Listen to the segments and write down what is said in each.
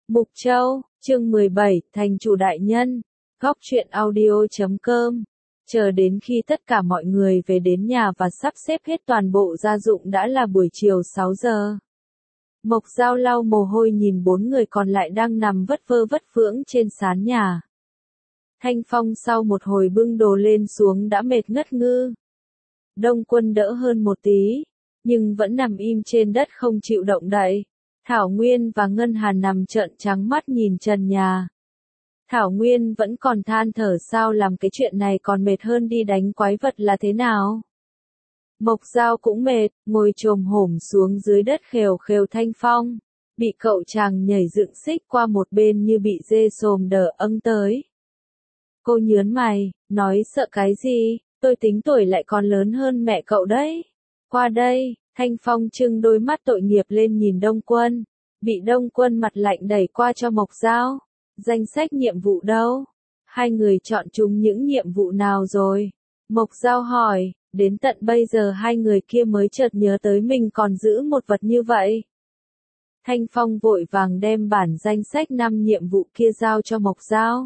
Mục Châu, chương 17, Thành chủ đại nhân, góc truyện audio.com. Chờ đến khi tất cả mọi người về đến nhà và sắp xếp hết toàn bộ gia dụng đã là buổi chiều 6 giờ. Mộc Dao lau mồ hôi nhìn 4 người còn lại đang nằm vất vơ vất vưởng trên sàn nhà. Thanh Phong sau một hồi bưng đồ lên xuống đã mệt ngất ngư. Đông Quân đỡ hơn một tí, nhưng vẫn nằm im trên đất không chịu động đậy. Thảo Nguyên và Ngân Hàn nằm trợn trắng mắt nhìn trần nhà. Thảo Nguyên vẫn còn than thở sao làm cái chuyện này còn mệt hơn đi đánh quái vật là thế nào. Mộc Dao cũng mệt, ngồi chồm hổm xuống dưới đất khều khều Thanh Phong. Bị cậu chàng nhảy dựng xích qua một bên như bị dê xồm đờ âng tới. Cô nhớn mày, nói sợ cái gì, tôi tính tuổi lại còn lớn hơn mẹ cậu đấy. Qua đây. Thanh Phong trưng đôi mắt tội nghiệp lên nhìn Đông Quân, bị Đông Quân mặt lạnh đẩy qua cho Mộc Dao. Danh sách nhiệm vụ đâu? Hai người chọn chúng những nhiệm vụ nào rồi? Mộc Dao hỏi, đến tận bây giờ hai người kia mới chợt nhớ tới mình còn giữ một vật như vậy. Thanh Phong vội vàng đem bản danh sách 5 nhiệm vụ kia giao cho Mộc Dao.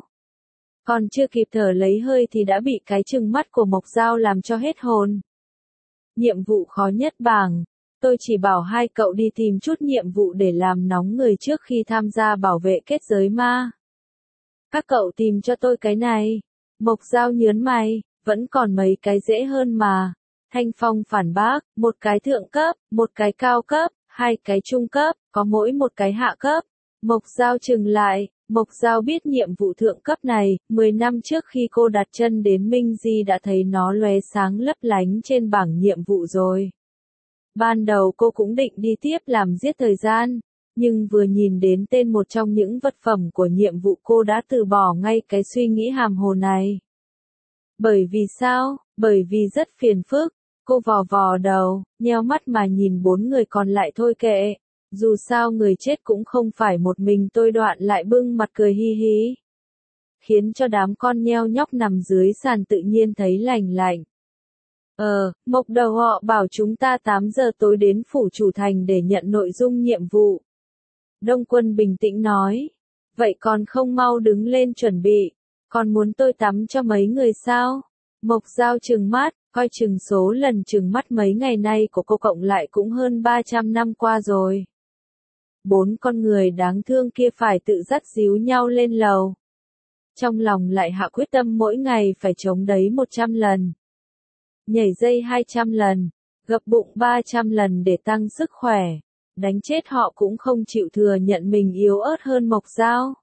Còn chưa kịp thở lấy hơi thì đã bị cái trừng mắt của Mộc Dao làm cho hết hồn. Nhiệm vụ khó nhất bảng. Tôi chỉ bảo hai cậu đi tìm chút nhiệm vụ để làm nóng người trước khi tham gia bảo vệ kết giới ma. Các cậu tìm cho tôi cái này. Mộc Dao nhớn mày, vẫn còn mấy cái dễ hơn mà. Thanh Phong phản bác, một cái thượng cấp, một cái cao cấp, hai cái trung cấp, có mỗi một cái hạ cấp. Mộc Dao chừng lại. Mộc Dao biết nhiệm vụ thượng cấp này, 10 năm trước khi cô đặt chân đến Minh Di đã thấy nó lóe sáng lấp lánh trên bảng nhiệm vụ rồi. Ban đầu cô cũng định đi tiếp làm giết thời gian, nhưng vừa nhìn đến tên một trong những vật phẩm của nhiệm vụ cô đã từ bỏ ngay cái suy nghĩ hàm hồ này. Bởi vì sao? Bởi vì rất phiền phức. Cô vò vò đầu, nheo mắt mà nhìn 4 người còn lại thôi kệ. Dù sao người chết cũng không phải một mình tôi, Đoạn lại bưng mặt cười hi hí. Khiến cho đám con nheo nhóc nằm dưới sàn tự nhiên thấy lành lạnh. Mộc đầu họ bảo chúng ta 8 giờ tối đến phủ chủ thành để nhận nội dung nhiệm vụ. Đông Quân bình tĩnh nói. Vậy còn không mau đứng lên chuẩn bị. Còn muốn tôi tắm cho mấy người sao? Mộc Dao trừng mắt, coi chừng số lần trừng mắt mấy ngày nay của cô cộng lại cũng hơn 300 năm qua rồi. 4 con người đáng thương kia phải tự dắt díu nhau lên lầu. Trong lòng lại hạ quyết tâm mỗi ngày phải chống đấy 100 lần. Nhảy dây 200 lần, gập bụng 300 lần để tăng sức khỏe. Đánh chết họ cũng không chịu thừa nhận mình yếu ớt hơn Mộc Dao.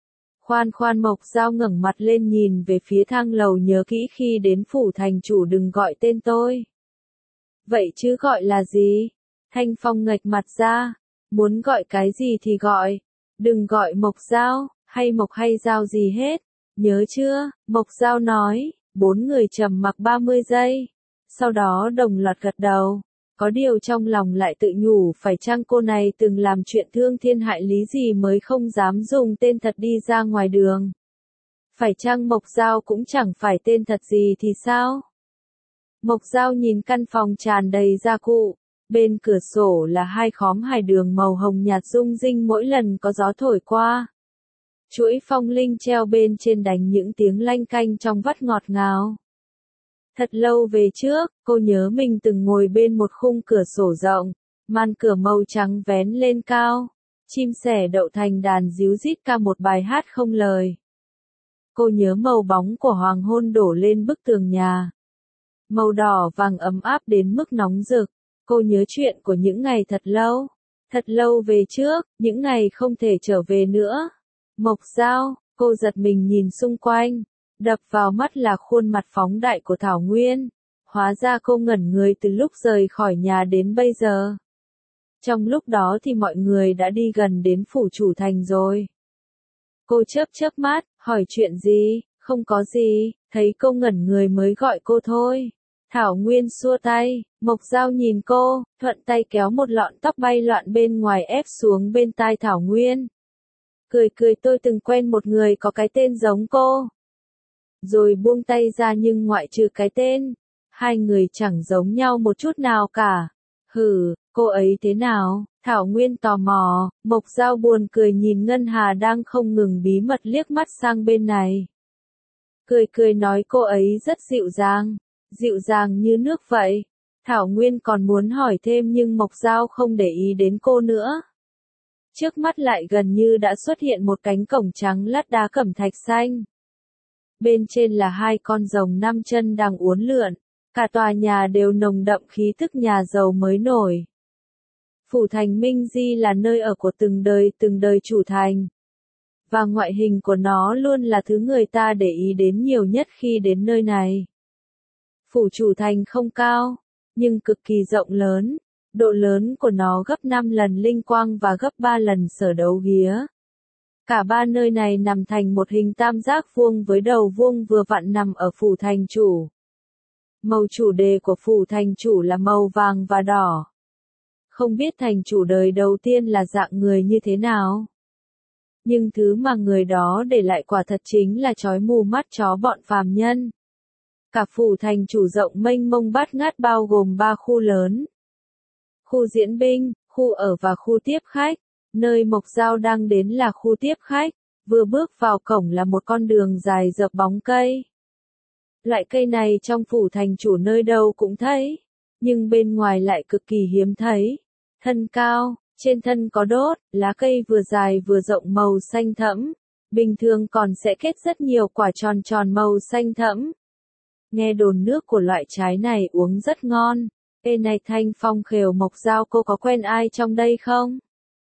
Khoan Mộc Dao ngẩng mặt lên nhìn về phía thang lầu, nhớ kỹ khi đến phủ thành chủ đừng gọi tên tôi. Vậy chứ gọi là gì? Thanh Phong nghệch mặt ra. Muốn gọi cái gì thì gọi. Đừng gọi Mộc Dao, hay Mộc hay Dao gì hết. Nhớ chưa? Mộc Dao nói. 4 người trầm mặc 30 giây. Sau đó đồng loạt gật đầu. Có điều trong lòng lại tự nhủ phải chăng cô này từng làm chuyện thương thiên hại lý gì mới không dám dùng tên thật đi ra ngoài đường. Phải chăng Mộc Dao cũng chẳng phải tên thật gì thì sao? Mộc Dao nhìn căn phòng tràn đầy gia cụ. Bên cửa sổ là 2 khóm hài đường màu hồng nhạt rung rinh mỗi lần có gió thổi qua. Chuỗi phong linh treo bên trên đánh những tiếng lanh canh trong vắt ngọt ngào. Thật lâu về trước, cô nhớ mình từng ngồi bên một khung cửa sổ rộng, màn cửa màu trắng vén lên cao, chim sẻ đậu thành đàn ríu rít ca một bài hát không lời. Cô nhớ màu bóng của hoàng hôn đổ lên bức tường nhà. Màu đỏ vàng ấm áp đến mức nóng rực. Cô nhớ chuyện của những ngày thật lâu về trước, những ngày không thể trở về nữa. Mộc Dao, cô giật mình nhìn xung quanh, đập vào mắt là khuôn mặt phóng đại của Thảo Nguyên. Hóa ra cô ngẩn người từ lúc rời khỏi nhà đến bây giờ. Trong lúc đó thì mọi người đã đi gần đến phủ chủ thành rồi. Cô chớp mắt, hỏi chuyện gì? Không có gì, thấy cô ngẩn người mới gọi cô thôi. Thảo Nguyên xua tay, Mộc Dao nhìn cô, thuận tay kéo một lọn tóc bay loạn bên ngoài ép xuống bên tai Thảo Nguyên. Cười tôi từng quen một người có cái tên giống cô. Rồi buông tay ra nhưng ngoại trừ cái tên, hai người chẳng giống nhau một chút nào cả. Hử, cô ấy thế nào? Thảo Nguyên tò mò, Mộc Dao buồn cười nhìn Ngân Hà đang không ngừng bí mật liếc mắt sang bên này. Cười cười nói cô ấy rất dịu dàng như nước vậy. Thảo Nguyên còn muốn hỏi thêm nhưng Mộc Dao không để ý đến cô nữa. Trước mắt lại gần như đã xuất hiện một cánh cổng trắng lát đá cẩm thạch xanh. Bên trên là hai con rồng 5 chân đang uốn lượn, cả tòa nhà đều nồng đậm khí tức nhà giàu mới nổi. Phủ thành Minh Di là nơi ở của từng đời chủ thành. Và ngoại hình của nó luôn là thứ người ta để ý đến nhiều nhất khi đến nơi này. Phủ chủ thành không cao, nhưng cực kỳ rộng lớn. Độ lớn của nó gấp 5 lần linh quang và gấp 3 lần sở đấu ghía. Cả ba nơi này nằm thành một hình tam giác vuông với đầu vuông vừa vặn nằm ở phủ thành chủ. Màu chủ đề của phủ thành chủ là màu vàng và đỏ. Không biết thành chủ đời đầu tiên là dạng người như thế nào. Nhưng thứ mà người đó để lại quả thật chính là chói mù mắt chó bọn phàm nhân. Cả phủ thành chủ rộng mênh mông bát ngát bao gồm 3 khu lớn. Khu diễn binh, khu ở và khu tiếp khách. Nơi Mộc Dao đang đến là khu tiếp khách. Vừa bước vào cổng là một con đường dài dọc bóng cây. Loại cây này trong phủ thành chủ nơi đâu cũng thấy. Nhưng bên ngoài lại cực kỳ hiếm thấy. Thân cao, trên thân có đốt, lá cây vừa dài vừa rộng màu xanh thẫm. Bình thường còn sẽ kết rất nhiều quả tròn tròn màu xanh thẫm. Nghe đồn nước của loại trái này uống rất ngon. Ê này Thanh Phong khều Mộc Dao cô có quen ai trong đây không?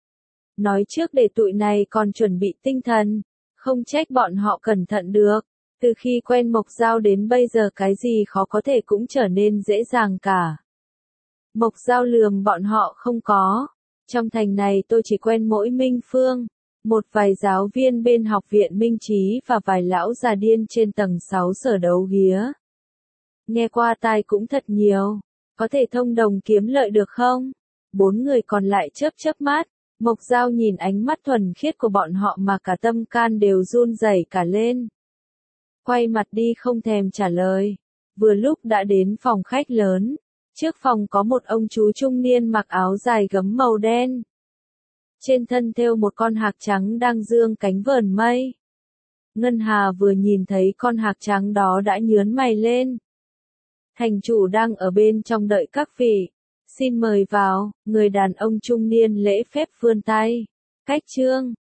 Nói trước để tụi này còn chuẩn bị tinh thần. Không trách bọn họ cẩn thận được. Từ khi quen Mộc Dao đến bây giờ cái gì khó có thể cũng trở nên dễ dàng cả. Mộc Dao lườm bọn họ không có. Trong thành này tôi chỉ quen mỗi Minh Phương. Một vài giáo viên bên học viện Minh Trí và vài lão già điên trên tầng 6 sở đấu ghía. Nghe qua tai cũng thật nhiều. Có thể thông đồng kiếm lợi được không? 4 người còn lại chớp mắt. Mộc Dao nhìn ánh mắt thuần khiết của bọn họ mà cả tâm can đều run rẩy cả lên. Quay mặt đi không thèm trả lời. Vừa lúc đã đến phòng khách lớn. Trước phòng có một ông chú trung niên mặc áo dài gấm màu đen. Trên thân thêu một con hạc trắng đang dương cánh vờn mây. Ngân Hà vừa nhìn thấy con hạc trắng đó đã nhướng mày lên. Thành chủ đang ở bên trong đợi các vị. Xin mời vào, người đàn ông trung niên lễ phép vươn tay. Cách trương,